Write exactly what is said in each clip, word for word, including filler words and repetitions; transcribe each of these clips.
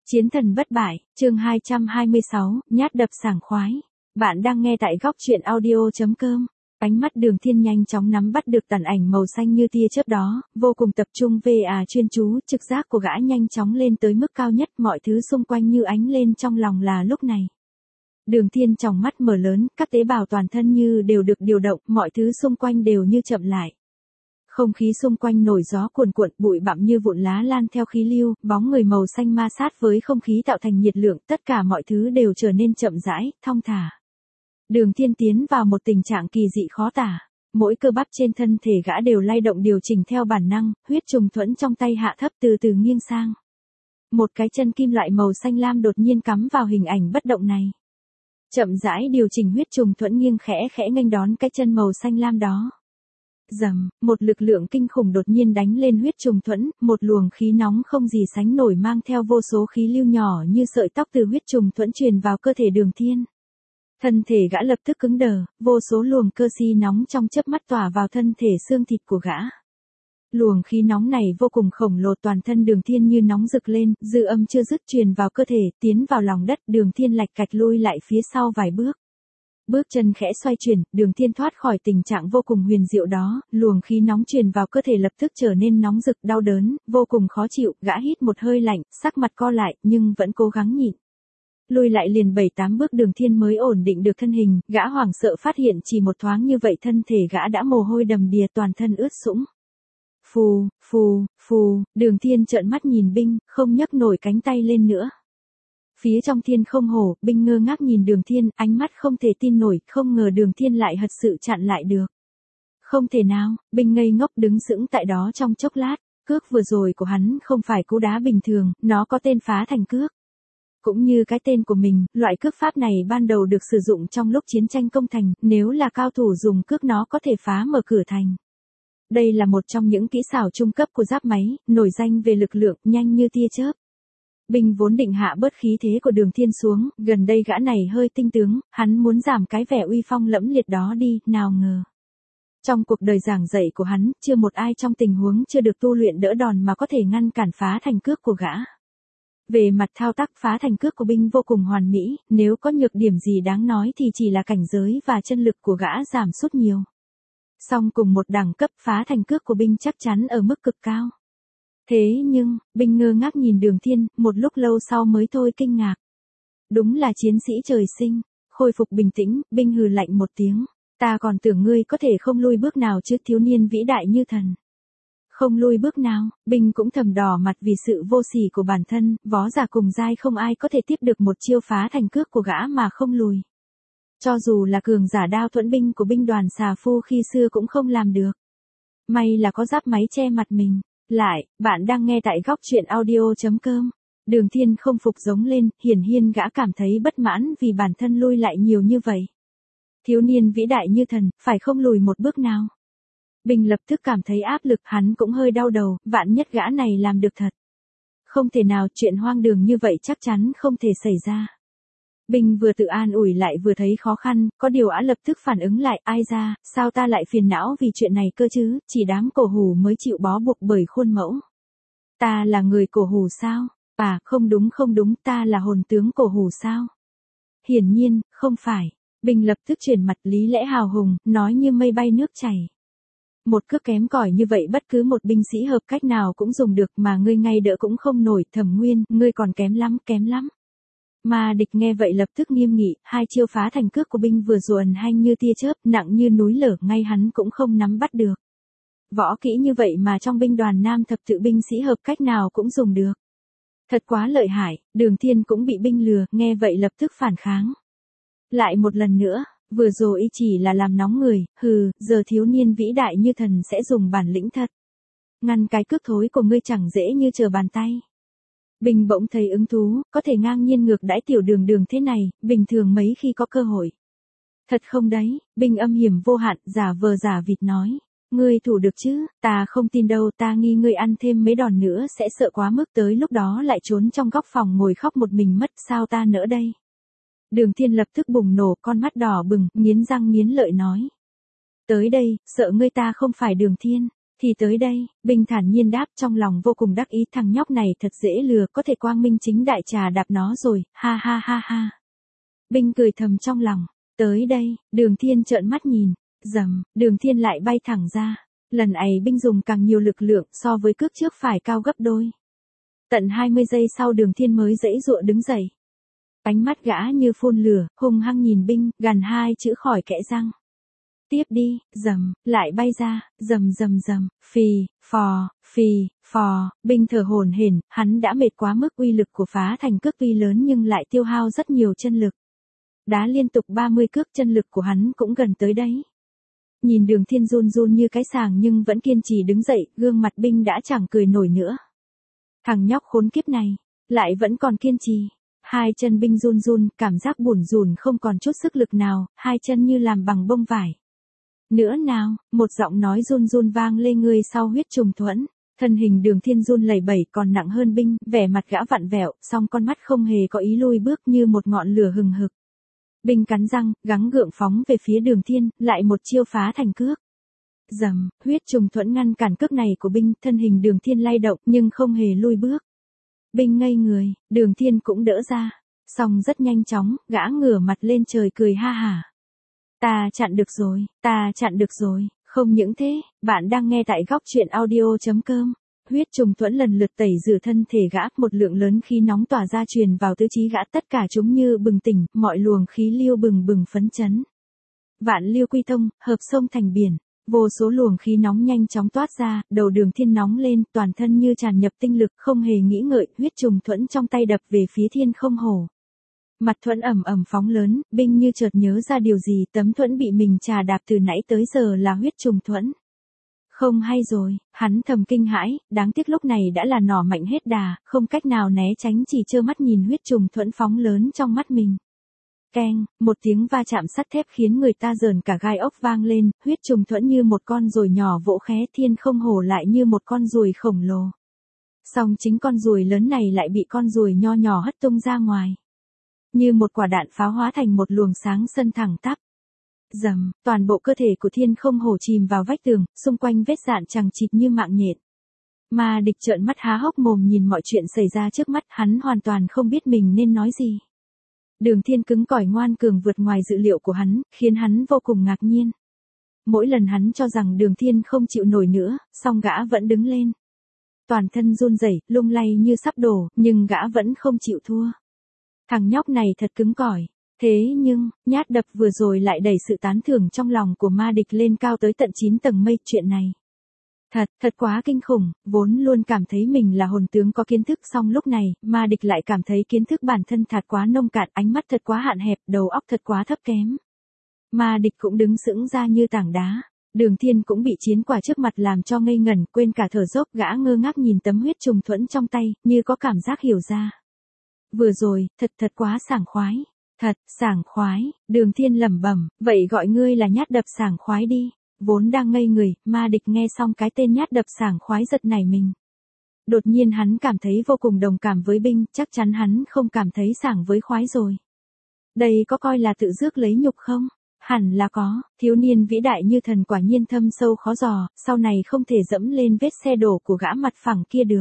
Chiến thần bất bại, chương hai trăm hai mươi sáu, nhát đập sảng khoái. Bạn đang nghe tại góc truyện audio chấm com. Ánh mắt Đường Thiên nhanh chóng nắm bắt được tàn ảnh màu xanh như tia chớp đó, vô cùng tập trung về à chuyên chú, trực giác của gã nhanh chóng lên tới mức cao nhất, mọi thứ xung quanh như ánh lên trong lòng là lúc này. Đường Thiên tròng mắt mở lớn, các tế bào toàn thân như đều được điều động, mọi thứ xung quanh đều như chậm lại. Không khí xung quanh nổi gió cuồn cuộn, bụi bặm như vụn lá lan theo khí lưu, bóng người màu xanh ma sát với không khí tạo thành nhiệt lượng, tất cả mọi thứ đều trở nên chậm rãi, thong thả. Đường Thiên tiến vào một tình trạng kỳ dị khó tả. Mỗi cơ bắp trên thân thể gã đều lay động điều chỉnh theo bản năng, huyết trùng thuẫn trong tay hạ thấp từ từ nghiêng sang. Một cái chân kim loại màu xanh lam đột nhiên cắm vào hình ảnh bất động này. Chậm rãi điều chỉnh huyết trùng thuẫn nghiêng khẽ khẽ nghênh đón cái chân màu xanh lam đó. Rầm, một lực lượng kinh khủng đột nhiên đánh lên huyết trùng thuẫn, một luồng khí nóng không gì sánh nổi mang theo vô số khí lưu nhỏ như sợi tóc từ huyết trùng thuẫn truyền vào cơ thể Đường Thiên. Thân thể gã lập tức cứng đờ, vô số luồng cơ si nóng trong chớp mắt tỏa vào thân thể xương thịt của gã. Luồng khí nóng này vô cùng khổng lồ, toàn thân Đường Thiên như nóng rực lên, dư âm chưa dứt truyền vào cơ thể, tiến vào lòng đất, Đường Thiên lạch cạch lui lại phía sau vài bước. Bước chân khẽ xoay chuyển, Đường Thiên thoát khỏi tình trạng vô cùng huyền diệu đó, luồng khí nóng truyền vào cơ thể lập tức trở nên nóng rực, đau đớn, vô cùng khó chịu, gã hít một hơi lạnh, sắc mặt co lại, nhưng vẫn cố gắng nhịn. Lùi lại liền bảy tám bước Đường Thiên mới ổn định được thân hình, gã hoảng sợ phát hiện chỉ một thoáng như vậy thân thể gã đã mồ hôi đầm đìa, toàn thân ướt sũng. Phù, phù, phù, Đường Thiên trợn mắt nhìn binh, không nhấc nổi cánh tay lên nữa. Phía trong thiên không hổ, binh ngơ ngác nhìn Đường Thiên, ánh mắt không thể tin nổi, không ngờ Đường Thiên lại thật sự chặn lại được. Không thể nào, binh ngây ngốc đứng sững tại đó trong chốc lát, cước vừa rồi của hắn không phải cú đá bình thường, nó có tên phá thành cước. Cũng như cái tên của mình, loại cước pháp này ban đầu được sử dụng trong lúc chiến tranh công thành, nếu là cao thủ dùng cước nó có thể phá mở cửa thành. Đây là một trong những kỹ xảo trung cấp của giáp máy, nổi danh về lực lượng, nhanh như tia chớp. Binh vốn định hạ bớt khí thế của Đường Thiên xuống, gần đây gã này hơi tinh tướng, hắn muốn giảm cái vẻ uy phong lẫm liệt đó đi, nào ngờ. Trong cuộc đời giảng dạy của hắn, chưa một ai trong tình huống chưa được tu luyện đỡ đòn mà có thể ngăn cản phá thành cước của gã. Về mặt thao tác phá thành cước của binh vô cùng hoàn mỹ, nếu có nhược điểm gì đáng nói thì chỉ là cảnh giới và chân lực của gã giảm sút nhiều. Song cùng một đẳng cấp phá thành cước của binh chắc chắn ở mức cực cao. Thế nhưng, binh ngơ ngác nhìn Đường Thiên, một lúc lâu sau mới thôi kinh ngạc. Đúng là chiến sĩ trời sinh. Khôi phục bình tĩnh, binh hừ lạnh một tiếng. Ta còn tưởng ngươi có thể không lui bước nào chứ, thiếu niên vĩ đại như thần. Không lui bước nào, binh cũng thầm đỏ mặt vì sự vô sỉ của bản thân, võ giả cùng giai không ai có thể tiếp được một chiêu phá thành cước của gã mà không lùi. Cho dù là cường giả đao thuẫn binh của binh đoàn xà phu khi xưa cũng không làm được. May là có giáp máy che mặt mình. Lại, bạn đang nghe tại góc truyện audio chấm com. Đường Thiên không phục giống lên, hiển nhiên gã cảm thấy bất mãn vì bản thân lui lại nhiều như vậy. Thiếu niên vĩ đại như thần, phải không lùi một bước nào. Bình lập tức cảm thấy áp lực, hắn cũng hơi đau đầu, vạn nhất gã này làm được thật. Không thể nào, chuyện hoang đường như vậy chắc chắn không thể xảy ra. Bình vừa tự an ủi lại vừa thấy khó khăn, có điều ả lập tức phản ứng lại, ai ra, sao ta lại phiền não vì chuyện này cơ chứ, chỉ đám cổ hủ mới chịu bó buộc bởi khuôn mẫu. Ta là người cổ hủ sao? À, không đúng không đúng, ta là hồn tướng cổ hủ sao? Hiển nhiên, không phải. Bình lập tức chuyển mặt lý lẽ hào hùng, nói như mây bay nước chảy. Một cước kém cỏi như vậy bất cứ một binh sĩ hợp cách nào cũng dùng được mà ngươi ngay đỡ cũng không nổi, Thẩm Nguyên, ngươi còn kém lắm, kém lắm. Mà địch nghe vậy lập tức nghiêm nghị, hai chiêu phá thành cước của binh vừa rồi ẩn hanh như tia chớp, nặng như núi lở, ngay hắn cũng không nắm bắt được. Võ kỹ như vậy mà trong binh đoàn nam thập tự binh sĩ hợp cách nào cũng dùng được. Thật quá lợi hại, Đường Thiên cũng bị binh lừa, nghe vậy lập tức phản kháng. Lại một lần nữa, vừa rồi chỉ là làm nóng người, hừ, giờ thiếu niên vĩ đại như thần sẽ dùng bản lĩnh thật. Ngăn cái cước thối của ngươi chẳng dễ như trở bàn tay. Bình bỗng thấy ứng thú, có thể ngang nhiên ngược đãi tiểu Đường Đường thế này, bình thường mấy khi có cơ hội. Thật không đấy, Bình âm hiểm vô hạn, giả vờ giả vịt nói. Ngươi thủ được chứ, ta không tin đâu, ta nghi ngươi ăn thêm mấy đòn nữa sẽ sợ quá mức, tới lúc đó lại trốn trong góc phòng ngồi khóc một mình mất, sao ta nỡ đây. Đường Thiên lập tức bùng nổ, con mắt đỏ bừng, nghiến răng nghiến lợi nói. Tới đây, sợ ngươi ta không phải Đường Thiên. Thì tới đây, Binh thản nhiên đáp, trong lòng vô cùng đắc ý, thằng nhóc này thật dễ lừa, có thể quang minh chính đại trà đạp nó rồi, ha ha ha ha. Binh cười thầm trong lòng, tới đây, Đường Thiên trợn mắt nhìn, rầm, Đường Thiên lại bay thẳng ra. Lần này Binh dùng càng nhiều lực lượng so với cước trước phải cao gấp đôi. Tận hai mươi giây sau Đường Thiên mới giãy giụa đứng dậy. Ánh mắt gã như phun lửa, hung hăng nhìn Binh, gằn hai chữ khỏi kẽ răng. Tiếp đi, rầm, lại bay ra, rầm rầm rầm, phì, phò, phì, phò, Binh thở hổn hển, hắn đã mệt quá mức, uy lực của phá thành cước tuy lớn nhưng lại tiêu hao rất nhiều chân lực. Đá liên tục ba mươi cước, chân lực của hắn cũng gần tới đấy. Nhìn Đường Thiên run run như cái sàng nhưng vẫn kiên trì đứng dậy, gương mặt Binh đã chẳng cười nổi nữa. Thằng nhóc khốn kiếp này, lại vẫn còn kiên trì. Hai chân Binh run run, cảm giác bủn rủn không còn chút sức lực nào, hai chân như làm bằng bông vải. Nữa nào, một giọng nói run run vang lên, người sau huyết trùng thuẫn. Thân hình Đường Thiên run lẩy bẩy còn nặng hơn Binh, vẻ mặt gã vặn vẹo, song con mắt không hề có ý lui bước như một ngọn lửa hừng hực. Binh cắn răng, gắng gượng phóng về phía Đường Thiên, lại một chiêu phá thành cước. Rầm, huyết trùng thuẫn ngăn cản cước này của Binh, thân hình Đường Thiên lay động nhưng không hề lui bước. Binh ngây người, Đường Thiên cũng đỡ ra, song rất nhanh chóng, gã ngửa mặt lên trời cười ha hả. Ta chặn được rồi, ta chặn được rồi, không những thế, bạn đang nghe tại góc truyện audio chấm com. Huyết trùng thuẫn lần lượt tẩy rửa thân thể gã, một lượng lớn khí nóng tỏa ra truyền vào tứ chi gã, tất cả chúng như bừng tỉnh, mọi luồng khí lưu bừng bừng phấn chấn. Vạn lưu quy thông, hợp sông thành biển, vô số luồng khí nóng nhanh chóng toát ra, đầu Đường Thiên nóng lên, toàn thân như tràn nhập tinh lực, không hề nghĩ ngợi, huyết trùng thuẫn trong tay đập về phía Thiên Không Hổ. Mặt thuẫn ầm ầm phóng lớn, Binh như chợt nhớ ra điều gì, tấm thuẫn bị mình trà đạp từ nãy tới giờ là huyết trùng thuẫn. Không hay rồi, hắn thầm kinh hãi, đáng tiếc lúc này đã là nỏ mạnh hết đà, không cách nào né tránh, chỉ trơ mắt nhìn huyết trùng thuẫn phóng lớn trong mắt mình. Keng, một tiếng va chạm sắt thép khiến người ta rờn cả gai ốc vang lên, huyết trùng thuẫn như một con ruồi nhỏ vỗ khé, Thiên Không Hổ lại như một con ruồi khổng lồ. Song chính con ruồi lớn này lại bị con ruồi nho nhỏ hất tung ra ngoài. Như một quả đạn pháo hóa thành một luồng sáng sân thẳng tắp. Rầm, toàn bộ cơ thể của Thiên Không Hổ chìm vào vách tường, xung quanh vết rạn chằng chịt như mạng nhện. Ma Địch trợn mắt há hốc mồm nhìn mọi chuyện xảy ra trước mắt, hắn hoàn toàn không biết mình nên nói gì. Đường Thiên cứng cỏi ngoan cường vượt ngoài dự liệu của hắn, khiến hắn vô cùng ngạc nhiên. Mỗi lần hắn cho rằng Đường Thiên không chịu nổi nữa, song gã vẫn đứng lên. Toàn thân run rẩy, lung lay như sắp đổ, nhưng gã vẫn không chịu thua. Thằng nhóc này thật cứng cỏi. Thế nhưng, nhát đập vừa rồi lại đẩy sự tán thưởng trong lòng của Ma Địch lên cao tới tận chín tầng mây, chuyện này. Thật, thật quá kinh khủng, vốn luôn cảm thấy mình là hồn tướng có kiến thức, song lúc này, Ma Địch lại cảm thấy kiến thức bản thân thật quá nông cạn, ánh mắt thật quá hạn hẹp, đầu óc thật quá thấp kém. Ma Địch cũng đứng sững ra như tảng đá. Đường Thiên cũng bị chiến quả trước mặt làm cho ngây ngẩn, quên cả thở dốc, gã ngơ ngác nhìn tấm huyết trùng thuẫn trong tay, như có cảm giác hiểu ra. Vừa rồi, thật thật quá sảng khoái. Thật, sảng khoái, Đường Thiên lẩm bẩm, vậy gọi ngươi là nhát đập sảng khoái đi. Vốn đang ngây người, Ma Địch nghe xong cái tên nhát đập sảng khoái giật nảy mình. Đột nhiên hắn cảm thấy vô cùng đồng cảm với Binh, chắc chắn hắn không cảm thấy sảng với khoái rồi. Đây có coi là tự rước lấy nhục không? Hẳn là có, thiếu niên vĩ đại như thần quả nhiên thâm sâu khó dò, sau này không thể dẫm lên vết xe đổ của gã mặt phẳng kia được.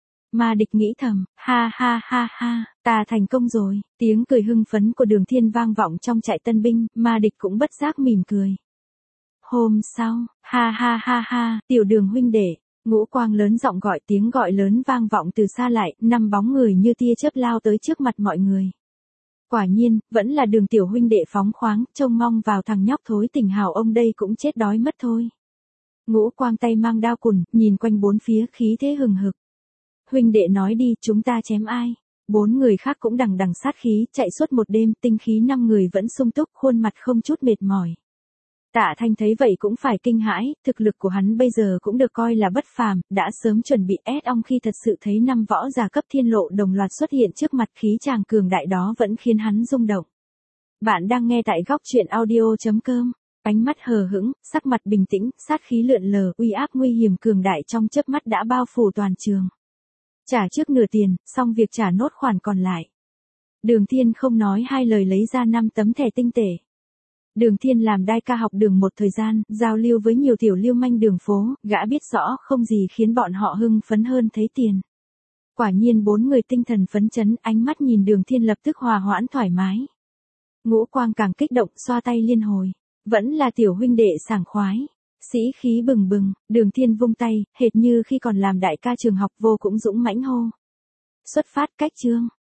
Ma Địch nghĩ thầm, ha ha ha ha, ta thành công rồi, tiếng cười hưng phấn của Đường Thiên vang vọng trong trại tân binh, Ma Địch cũng bất giác mỉm cười. Hôm sau, ha ha ha ha, tiểu Đường huynh đệ, Ngũ Quang lớn giọng gọi, tiếng gọi lớn vang vọng từ xa lại, năm bóng người như tia chớp lao tới trước mặt mọi người. Quả nhiên, vẫn là Đường tiểu huynh đệ phóng khoáng, trông mong vào thằng nhóc thối tình hào ông đây cũng chết đói mất thôi. Ngũ Quang tay mang đao cùn, nhìn quanh bốn phía khí thế hừng hực. Huynh đệ nói đi, chúng ta chém ai? Bốn người khác cũng đằng đằng sát khí, chạy suốt một đêm, tinh khí năm người vẫn sung túc, khuôn mặt không chút mệt mỏi. Tạ Thanh thấy vậy cũng phải kinh hãi, thực lực của hắn bây giờ cũng được coi là bất phàm, đã sớm chuẩn bị ép ong khi thật sự thấy năm võ giả cấp thiên lộ đồng loạt xuất hiện trước mặt, khí chàng cường đại đó vẫn khiến hắn rung động. Bạn đang nghe tại góc truyện audio chấm com. Ánh mắt hờ hững, sắc mặt bình tĩnh, sát khí lượn lờ, uy áp nguy hiểm cường đại trong chớp mắt đã bao phủ toàn trường. Trả trước nửa tiền, xong việc trả nốt khoản còn lại. Đường Thiên không nói hai lời lấy ra năm tấm thẻ tinh tệ. Đường Thiên làm đai ca học đường một thời gian, giao lưu với nhiều tiểu lưu manh đường phố, gã biết rõ không gì khiến bọn họ hưng phấn hơn thấy tiền. Quả nhiên bốn người tinh thần phấn chấn, ánh mắt nhìn Đường Thiên lập tức hòa hoãn thoải mái. Ngũ Quang càng kích động, xoa tay liên hồi. Vẫn là tiểu huynh đệ sảng khoái. Sĩ khí bừng bừng, Đường Thiên vung tay, hệt như khi còn làm đại ca trường học vô cũng dũng mãnh hô. Xuất phát cách chương.